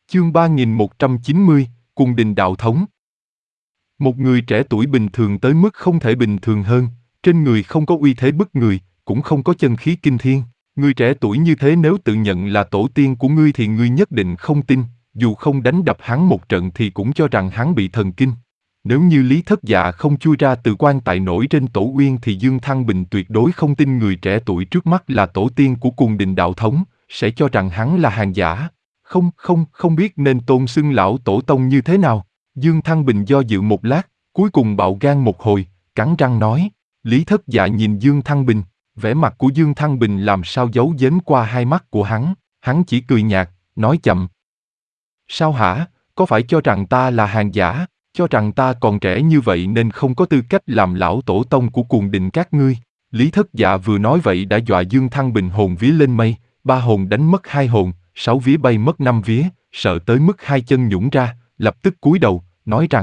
Chương 3190, Cung đình đạo thống. Một người trẻ tuổi bình thường tới mức không thể bình thường hơn, trên người không có uy thế bức người, cũng không có chân khí kinh thiên. Người trẻ tuổi như thế nếu tự nhận là tổ tiên của ngươi thì ngươi nhất định không tin, dù không đánh đập hắn một trận thì cũng cho rằng hắn bị thần kinh. Nếu như Lý Thất Dạ không chui ra từ quan tài nổi trên tổ uyên thì Dương Thăng Bình tuyệt đối không tin người trẻ tuổi trước mắt là tổ tiên của Cung đình đạo thống, sẽ cho rằng hắn là hàng giả. Không biết nên tôn xưng lão tổ tông như thế nào. Dương Thăng Bình do dự một lát, cuối cùng bạo gan một hồi, cắn răng nói. Lý Thất Dạ nhìn Dương Thăng Bình, vẻ mặt của Dương Thăng Bình làm sao giấu giếm qua hai mắt của hắn chỉ cười nhạt, nói chậm. Sao hả, có phải cho rằng ta là hàng giả, cho rằng ta còn trẻ như vậy nên không có tư cách làm lão tổ tông của Cuồng đình các ngươi? Lý Thất Dạ vừa nói vậy đã dọa Dương Thăng Bình hồn vía lên mây, 3 hồn đánh mất 2 hồn, 6 vía bay mất 5 vía, sợ tới mức 2 chân nhũn ra, lập tức cúi đầu, nói rằng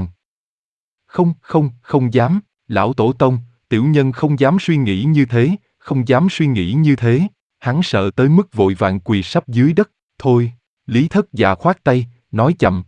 không dám, lão tổ tông, tiểu nhân không dám suy nghĩ như thế, không dám suy nghĩ như thế. Hắn sợ tới mức vội vàng quỳ sắp dưới đất. Thôi, Lý Thất Dạ khoát tay, nói chậm.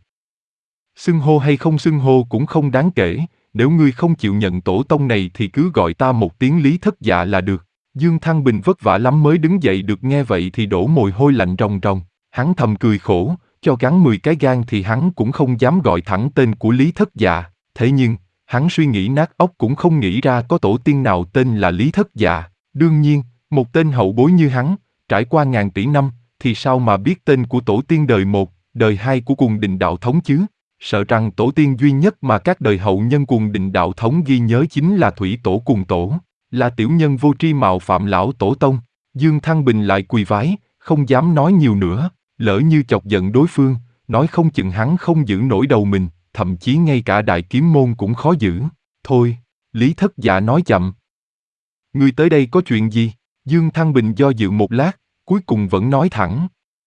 Xưng hô hay không xưng hô cũng không đáng kể, nếu ngươi không chịu nhận tổ tông này thì cứ gọi ta một tiếng Lý Thất Dạ là được. Dương Thăng Bình vất vả lắm mới đứng dậy được, nghe vậy thì đổ mồ hôi lạnh ròng ròng. Hắn thầm cười khổ, cho gắn 10 cái gan thì hắn cũng không dám gọi thẳng tên của Lý Thất Dạ. Thế nhưng, hắn suy nghĩ nát óc cũng không nghĩ ra có tổ tiên nào tên là Lý Thất Dạ. Đương nhiên, một tên hậu bối như hắn, trải qua ngàn tỷ năm, thì sao mà biết tên của tổ tiên đời 1, đời 2 của Cuồng đình đạo thống chứ? Sợ rằng tổ tiên duy nhất mà các đời hậu nhân Cuồng đình đạo thống ghi nhớ chính là Thủy Tổ Cuồng Tổ, là tiểu nhân vô tri mạo phạm lão tổ tông. Dương Thăng Bình lại quỳ vái, không dám nói nhiều nữa, lỡ như chọc giận đối phương, nói không chừng hắn không giữ nổi đầu mình, thậm chí ngay cả đại kiếm môn cũng khó giữ. Thôi, Lý Thất Dạ nói chậm. Ngươi tới đây có chuyện gì? Dương Thăng Bình do dự một lát, cuối cùng vẫn nói thẳng.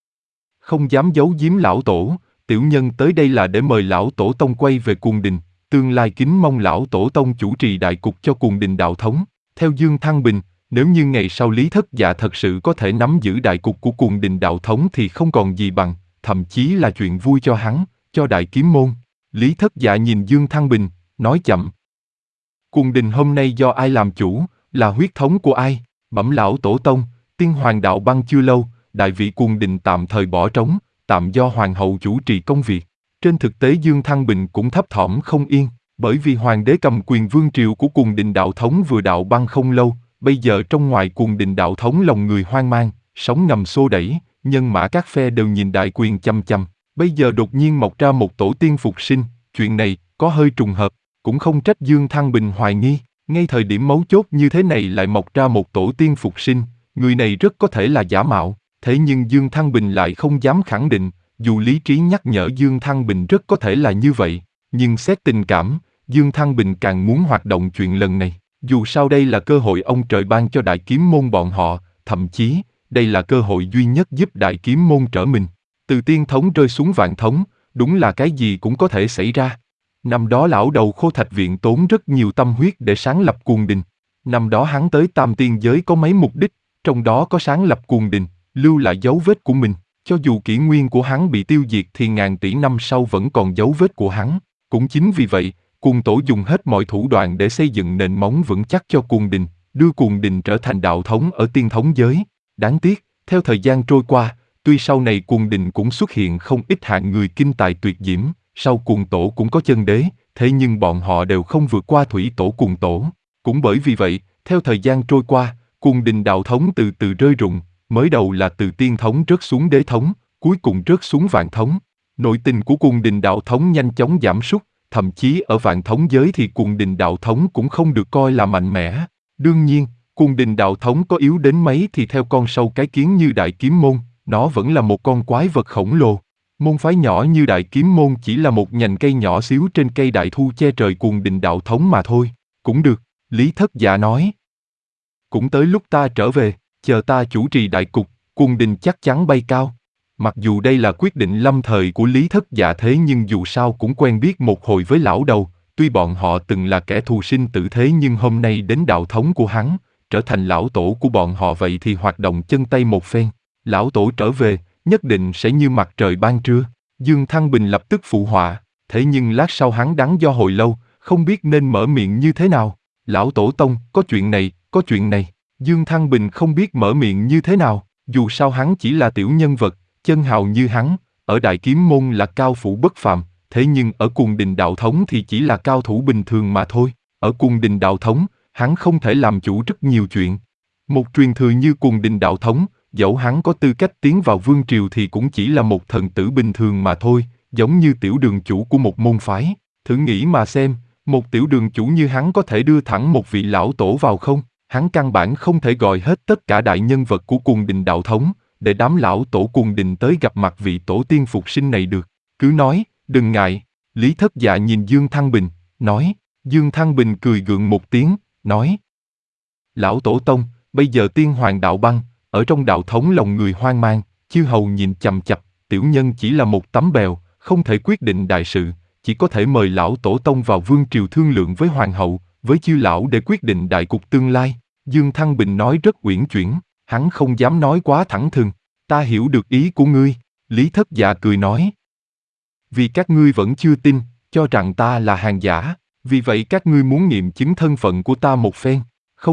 Không dám giấu giếm lão tổ, tiểu nhân tới đây là để mời lão tổ tông quay về Cuồng đình, tương lai kính mong lão tổ tông chủ trì đại cục cho Cuồng đình đạo thống. Theo Dương Thăng Bình, nếu như ngày sau Lý Thất Dạ thật sự có thể nắm giữ đại cục của Cuồng đình đạo thống thì không còn gì bằng, thậm chí là chuyện vui cho hắn, cho đại kiếm môn. Lý Thất Dạ nhìn Dương Thăng Bình, nói chậm. Cuồng đình hôm nay do ai làm chủ, là huyết thống của ai? Bẩm lão tổ tông, tiên hoàng đạo băng chưa lâu, đại vị Cuồng đình tạm thời bỏ trống, tạm do hoàng hậu chủ trì công việc. Trên thực tế Dương Thăng Bình cũng thấp thỏm không yên, bởi vì hoàng đế cầm quyền vương triều của Cuồng đình đạo thống vừa đạo băng không lâu, bây giờ trong ngoài Cuồng đình đạo thống lòng người hoang mang, sóng ngầm xô đẩy, nhân mã các phe đều nhìn đại quyền chăm chăm. Bây giờ đột nhiên mọc ra một tổ tiên phục sinh, chuyện này có hơi trùng hợp, cũng không trách Dương Thăng Bình hoài nghi, ngay thời điểm mấu chốt như thế này lại mọc ra một tổ tiên phục sinh, người này rất có thể là giả mạo. Thế nhưng Dương Thăng Bình lại không dám khẳng định, dù lý trí nhắc nhở Dương Thăng Bình rất có thể là như vậy, nhưng xét tình cảm, Dương Thăng Bình càng muốn hoạt động chuyện lần này. Dù sao đây là cơ hội ông trời ban cho đại kiếm môn bọn họ, thậm chí, đây là cơ hội duy nhất giúp đại kiếm môn trở mình. Từ tiên thống rơi xuống vạn thống, đúng là cái gì cũng có thể xảy ra. Năm đó lão đầu Khô Thạch Viện tốn rất nhiều tâm huyết để sáng lập Cuồng đình. Năm đó hắn tới Tam Tiên giới có mấy mục đích, trong đó có sáng lập Cuồng đình, lưu lại dấu vết của mình. Cho dù kỷ nguyên của hắn bị tiêu diệt thì ngàn tỷ năm sau vẫn còn dấu vết của hắn. Cũng chính vì vậy, Cuồng tổ dùng hết mọi thủ đoạn để xây dựng nền móng vững chắc cho Cuồng đình, đưa Cuồng đình trở thành đạo thống ở tiên thống giới. Đáng tiếc, theo thời gian trôi qua, tuy sau này Cuồng đình cũng xuất hiện không ít hạng người kinh tài tuyệt diễm, sau Cuồng tổ cũng có chân đế, thế nhưng bọn họ đều không vượt qua Thủy Tổ Cuồng tổ. Cũng bởi vì vậy, theo thời gian trôi qua, Cuồng đình đạo thống từ từ rơi rụng, mới đầu là từ tiên thống rớt xuống đế thống, cuối cùng rớt xuống vạn thống. Nội tình của Cuồng đình đạo thống nhanh chóng giảm sút, thậm chí ở vạn thống giới thì Cuồng đình đạo thống cũng không được coi là mạnh mẽ. Đương nhiên, Cuồng đình đạo thống có yếu đến mấy thì theo con sâu cái kiến như đại kiếm môn, nó vẫn là một con quái vật khổng lồ. Môn phái nhỏ như đại kiếm môn chỉ là một nhành cây nhỏ xíu trên cây đại thu che trời Cuồng đình đạo thống mà thôi. Cũng được, Lý Thất Dạ nói. Cũng tới lúc ta trở về, chờ ta chủ trì đại cục, Cuồng đình chắc chắn bay cao. Mặc dù đây là quyết định lâm thời của Lý Thất Dạ thế nhưng dù sao cũng quen biết một hồi với lão đầu, tuy bọn họ từng là kẻ thù sinh tử thế nhưng hôm nay đến đạo thống của hắn, trở thành lão tổ của bọn họ vậy thì hoạt động chân tay một phen. Lão tổ trở về, nhất định sẽ như mặt trời ban trưa. Dương Thăng Bình lập tức phụ họa, thế nhưng lát sau hắn đắn do hồi lâu, không biết nên mở miệng như thế nào. Lão Tổ Tông, có chuyện này, có chuyện này. Dương Thăng Bình không biết mở miệng như thế nào, dù sao hắn chỉ là tiểu nhân vật, chân hào như hắn, ở Đại Kiếm Môn là cao thủ bất phàm, thế nhưng ở Cuồng Đình Đạo Thống thì chỉ là cao thủ bình thường mà thôi. Ở Cuồng Đình Đạo Thống, hắn không thể làm chủ rất nhiều chuyện. Một truyền thừa như Cuồng Đình Đạo Thống, dẫu hắn có tư cách tiến vào vương triều thì cũng chỉ là một thần tử bình thường mà thôi, giống như tiểu đường chủ của một môn phái. Thử nghĩ mà xem, một tiểu đường chủ như hắn có thể đưa thẳng một vị lão tổ vào không? Hắn căn bản không thể gọi hết tất cả đại nhân vật của Cuồng Đình Đạo Thống, để đám lão tổ Cuồng Đình tới gặp mặt vị tổ tiên phục sinh này được. Cứ nói, đừng ngại. Lý Thất Dạ nhìn Dương Thăng Bình, nói. Dương Thăng Bình cười gượng một tiếng, nói. Lão Tổ Tông, bây giờ tiên hoàng đạo băng, ở trong đạo thống lòng người hoang mang, chư hầu nhìn chằm chằm, tiểu nhân chỉ là một tấm bèo, không thể quyết định đại sự, chỉ có thể mời lão Tổ Tông vào vương triều thương lượng với hoàng hậu, với chư lão để quyết định đại cục tương lai. Dương Thăng Bình nói rất uyển chuyển, hắn không dám nói quá thẳng thừng. Ta hiểu được ý của ngươi. Lý Thất Dạ cười nói. Vì các ngươi vẫn chưa tin, cho rằng ta là hàng giả, vì vậy các ngươi muốn nghiệm chứng thân phận của ta một phen.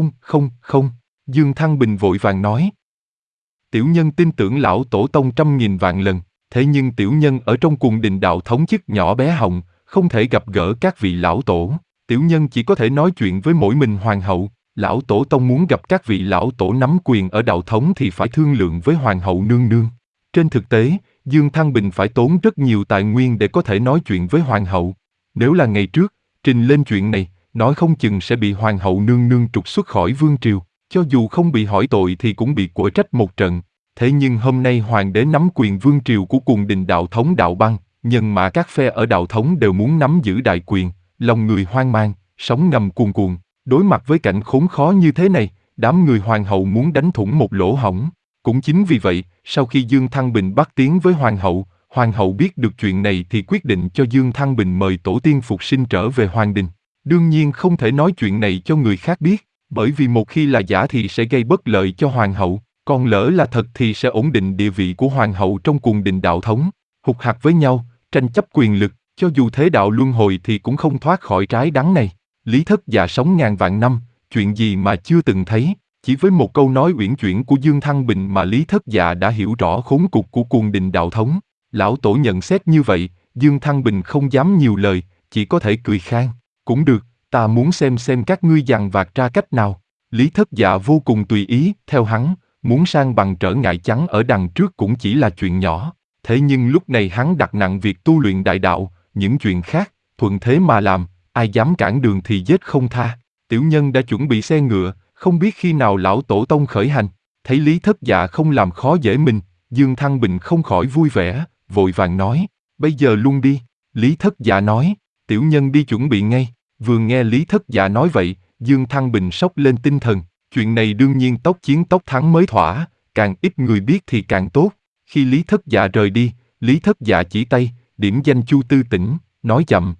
Không. Dương Thăng Bình vội vàng nói. Tiểu nhân tin tưởng lão Tổ Tông trăm nghìn vạn lần, thế nhưng tiểu nhân ở trong Cuồng Đình Đạo Thống chức nhỏ bé hồng, không thể gặp gỡ các vị lão tổ. Tiểu nhân chỉ có thể nói chuyện với mỗi mình hoàng hậu. Lão Tổ Tông muốn gặp các vị lão tổ nắm quyền ở đạo thống thì phải thương lượng với hoàng hậu nương nương. Trên thực tế, Dương Thăng Bình phải tốn rất nhiều tài nguyên để có thể nói chuyện với hoàng hậu. Nếu là ngày trước, trình lên chuyện này, nói không chừng sẽ bị hoàng hậu nương nương trục xuất khỏi vương triều. Cho dù không bị hỏi tội thì cũng bị quở trách một trận. Thế nhưng hôm nay hoàng đế nắm quyền vương triều của Cuồng Đình Đạo Thống đạo băng, nhân mã các phe ở đạo thống đều muốn nắm giữ đại quyền, lòng người hoang mang, sóng ngầm cuồn cuộn. Đối mặt với cảnh khốn khó như thế này, đám người hoàng hậu muốn đánh thủng một lỗ hổng. Cũng chính vì vậy, sau khi Dương Thăng Bình bắt tiếng với hoàng hậu biết được chuyện này thì quyết định cho Dương Thăng Bình mời tổ tiên phục sinh trở về hoàng đình. Đương nhiên không thể nói chuyện này cho người khác biết, bởi vì một khi là giả thì sẽ gây bất lợi cho hoàng hậu, còn lỡ là thật thì sẽ ổn định địa vị của hoàng hậu trong Cuồng Đình Đạo Thống. Hục hặc với nhau, tranh chấp quyền lực, cho dù thế đạo luân hồi thì cũng không thoát khỏi trái đắng này. Lý Thất Dạ sống ngàn vạn năm, chuyện gì mà chưa từng thấy, chỉ với một câu nói uyển chuyển của Dương Thăng Bình mà Lý Thất Dạ đã hiểu rõ khốn cục của Cuồng Đình Đạo Thống. Lão Tổ nhận xét như vậy, Dương Thăng Bình không dám nhiều lời, chỉ có thể cười khan. Cũng được, ta muốn xem các ngươi dằn vặt ra cách nào. Lý Thất Dạ vô cùng tùy ý, theo hắn, muốn sang bằng trở ngại chắn ở đằng trước cũng chỉ là chuyện nhỏ. Thế nhưng lúc này hắn đặt nặng việc tu luyện đại đạo, những chuyện khác, thuận thế mà làm. Ai dám cản đường thì giết không tha. Tiểu nhân đã chuẩn bị xe ngựa, không biết khi nào lão Tổ Tông khởi hành. Thấy Lý Thất Dạ không làm khó dễ mình, Dương Thăng Bình không khỏi vui vẻ, vội vàng nói, bây giờ luôn đi. Lý Thất Dạ nói, tiểu nhân đi chuẩn bị ngay. Vừa nghe Lý Thất Dạ nói vậy, Dương Thăng Bình sốc lên tinh thần. Chuyện này đương nhiên tốc chiến tốc thắng mới thỏa, càng ít người biết thì càng tốt. Khi Lý Thất Dạ rời đi, Lý Thất Dạ chỉ tay, điểm danh Chu Tư Tĩnh, nói chậm.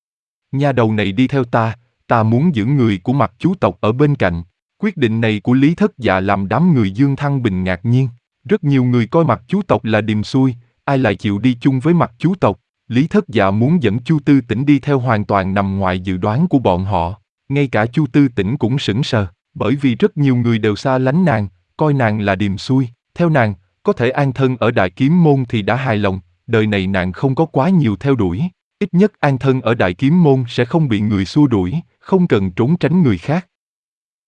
Nha đầu này đi theo ta muốn giữ người của Mặc Chú tộc ở bên cạnh. Quyết định này của Lý Thất Dạ làm đám người Dương Thăng Bình ngạc nhiên. Rất nhiều người coi Mặc Chú tộc là điềm xuôi, ai lại chịu đi chung với Mặc Chú tộc. Lý Thất Dạ muốn dẫn Chu Tư Tĩnh đi theo hoàn toàn nằm ngoài dự đoán của bọn họ. Ngay cả Chu Tư Tĩnh cũng sững sờ, bởi vì rất nhiều người đều xa lánh nàng, coi nàng là điềm xuôi. Theo nàng, có thể an thân ở Đại Kiếm Môn thì đã hài lòng, đời này nàng không có quá nhiều theo đuổi. Ít nhất an thân ở Đại Kiếm Môn sẽ không bị người xua đuổi, không cần trốn tránh người khác.